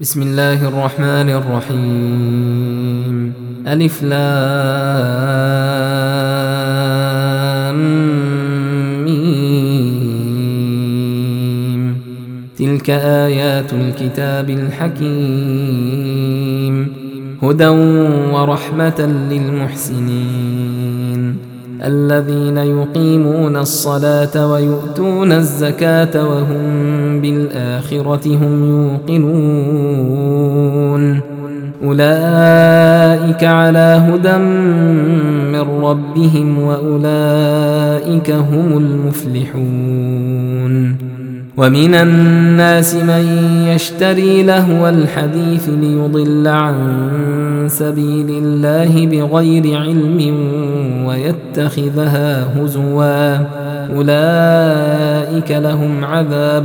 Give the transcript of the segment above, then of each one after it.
بسم الله الرحمن الرحيم. ألف لام ميم. تلك آيات الكتاب الحكيم، هدى ورحمة للمحسنين الذين يقيمون الصلاة ويؤتون الزكاة وهم بالآخرة هم يوقنون. أولئك على هدى من ربهم وأولئك هم المفلحون. ومن الناس من يشتري لهو الحديث ليضل عن سبيل الله بغير علم ويتخذها هزوا، أولئك لهم عذاب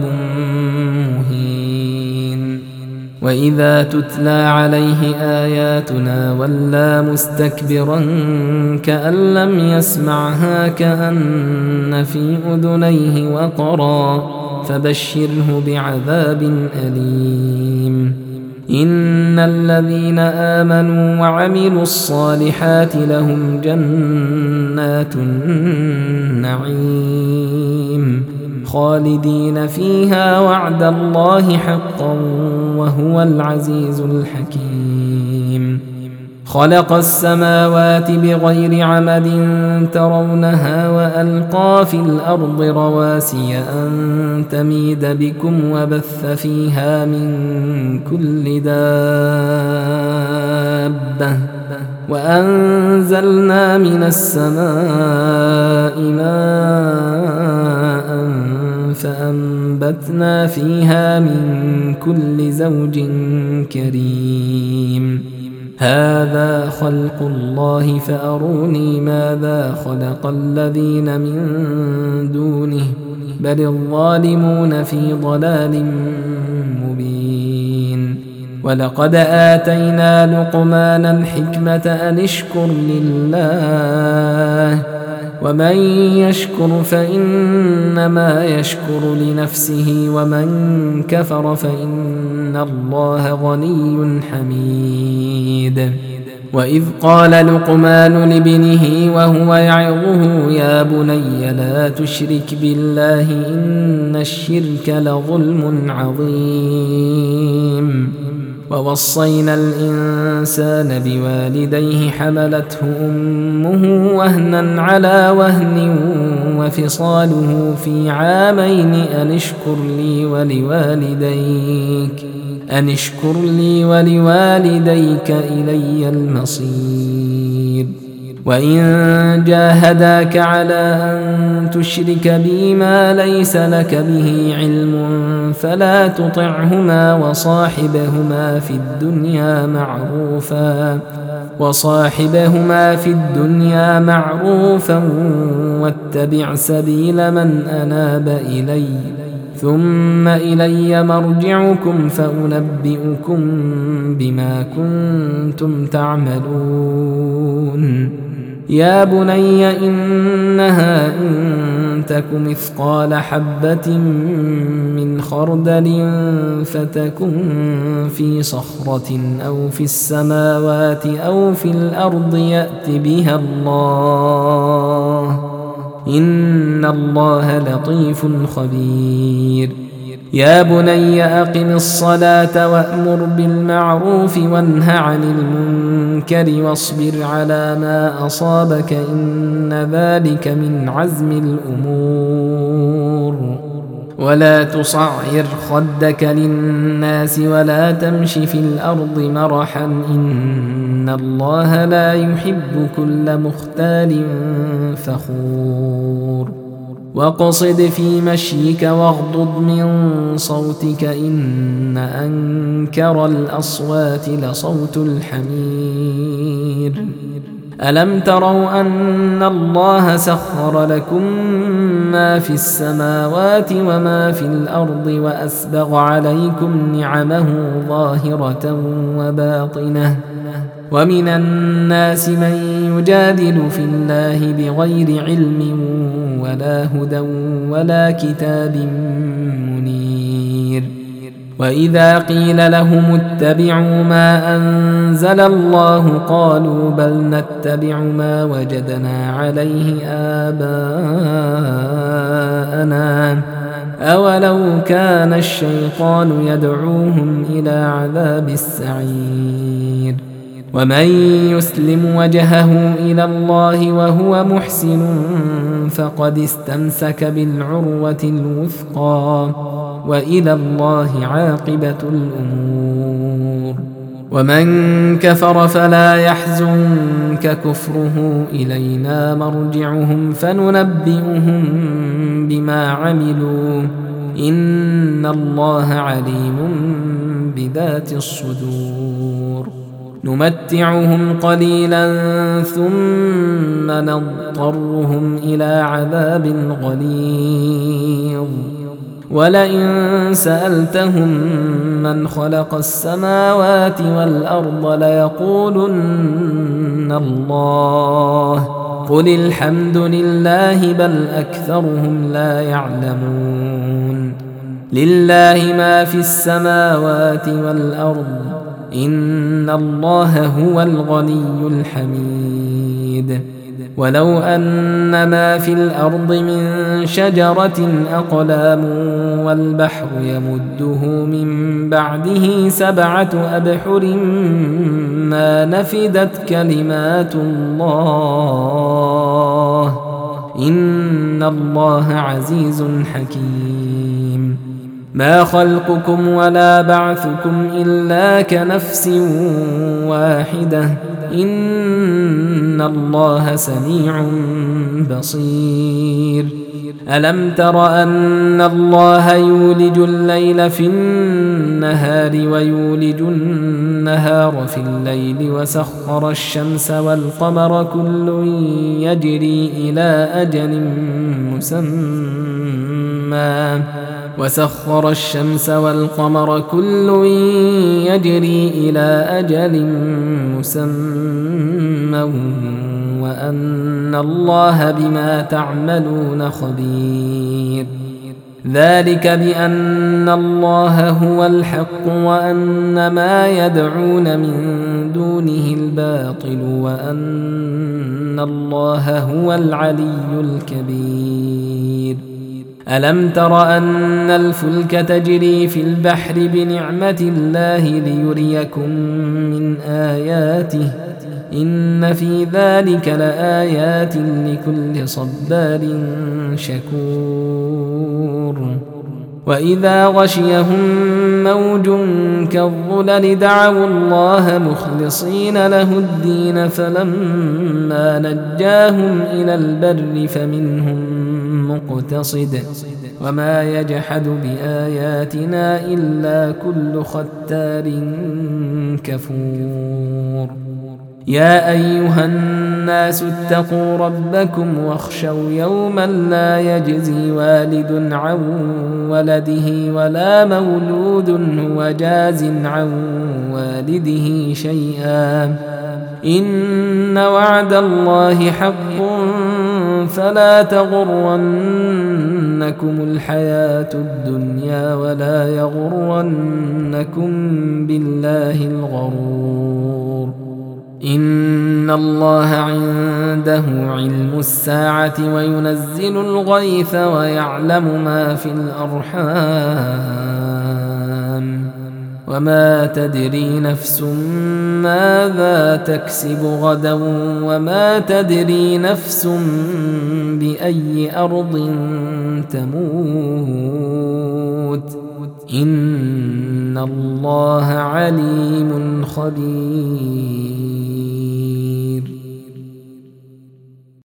مهين. وإذا تتلى عليه آياتنا ولى مستكبرا كأن لم يسمعها كأن في أذنيه وقرا، فبشره بعذاب أليم. إن الذين آمنوا وعملوا الصالحات لهم جنات النعيم خالدين فيها وعد الله حقا وهو العزيز الحكيم. خلق السماوات بغير عمد ترونها وألقى في الأرض رواسي أن تميد بكم وبث فيها من كل دابة وأنزلنا من السماء ماء فأنبتنا فيها من كل زوج كريم. هذا خلق الله فأروني ماذا خلق الذين من دونه بل الظالمون في ضلال مبين. ولقد آتينا لقمان الحكمة أن اشكر لله ومن يشكر فإنما يشكر لنفسه ومن كفر فإن الله غني حميد. وإذ قال لقمان لابنه وهو يعظه يا بني لا تشرك بالله إن الشرك لظلم عظيم. ووصينا الإنسان بوالديه حملته أمه وهنا على وهن وفصاله في عامين أن اشكر لي ولوالديك إلي المصير. وإن جاهداك على أن تشرك بي ما ليس لك به علم فلا تطعهما وصاحبهما في الدنيا معروفا واتبع سبيل من أناب إلي ثم إلي مرجعكم فأنبئكم بما كنتم تعملون. يا بني إنها إن تك مثقال حبة من خردل فتكن في صخرة أو في السماوات أو في الأرض يأت بها الله إن الله لطيف خبير. يا بني أقم الصلاة وأمر بالمعروف وانه عن المنكر واصبر على ما أصابك إن ذلك من عزم الأمور. ولا تصعر خدك للناس ولا تمش في الأرض مرحا إن الله لا يحب كل مختال فخور. واقصد في مشيك واغضض من صوتك إن أنكر الأصوات لصوت الحمير. ألم تروا أن الله سخر لكم ما في السماوات وما في الأرض وأسبغ عليكم نعمه ظاهرة وباطنة ومن الناس من يجادل في الله بغير علم ولا هدى ولا كتاب منير وإذا قيل لهم اتبعوا ما أنزل الله قالوا بل نتبع ما وجدنا عليه آباءنا أولو كان الشيطان يدعوهم إلى عذاب السعير ومن يسلم وجهه إلى الله وهو محسن فقد استمسك بالعروة الوثقى وإلى الله عاقبة الأمور ومن كفر فلا يحزنك كفره إلينا مرجعهم فننبئهم بما عملوا إن الله عليم بذات الصدور نمتعهم قليلا ثم نضطرهم إلى عذاب غليظ ولئن سألتهم من خلق السماوات والأرض ليقولن الله قل الحمد لله بل أكثرهم لا يعلمون لله ما في السماوات والأرض إن الله هو الغني الحميد ولو أن ما في الأرض من شجرة أقلام والبحر يمده من بعده 7 أبحر ما نفدت كلمات الله إن الله عزيز حكيم ما خلقكم ولا بعثكم إلا كنفس واحدة إن الله سميع بصير ألم تر أن الله يولج الليل في النهار ويولج النهار في الليل وسخر الشمس والقمر كل يجري إلى أجل مسمى وسخر الشمس والقمر كل يجري إلى أجل مسمى وأن الله بما تعملون خبير ذلك بأن الله هو الحق وأن ما يدعون من دونه الباطل وأن الله هو العلي الكبير ألم تر أن الفلك تجري في البحر بنعمة الله ليريكم من آياته إن في ذلك لآيات لكل صبار شكور وإذا غشيهم موج كالظلل دعوا الله مخلصين له الدين فلما نجاهم إلى البر فمنهم مقتصد وما يجحد بآياتنا إلا كل ختار كفور يا أيها الناس اتقوا ربكم واخشوا يوما لا يجزي والد عن ولده ولا مولود هو جاز عن والده شيئا إن وعد الله حق فلا تغرنكم الحياة الدنيا ولا يغرنكم بالله الغرور إن الله عنده علم الساعة وينزل الغيث ويعلم ما في الأرحام وما تدري نفس ماذا تكسب غدا وما تدري نفس بأي أرض تموت إن الله عليم خبير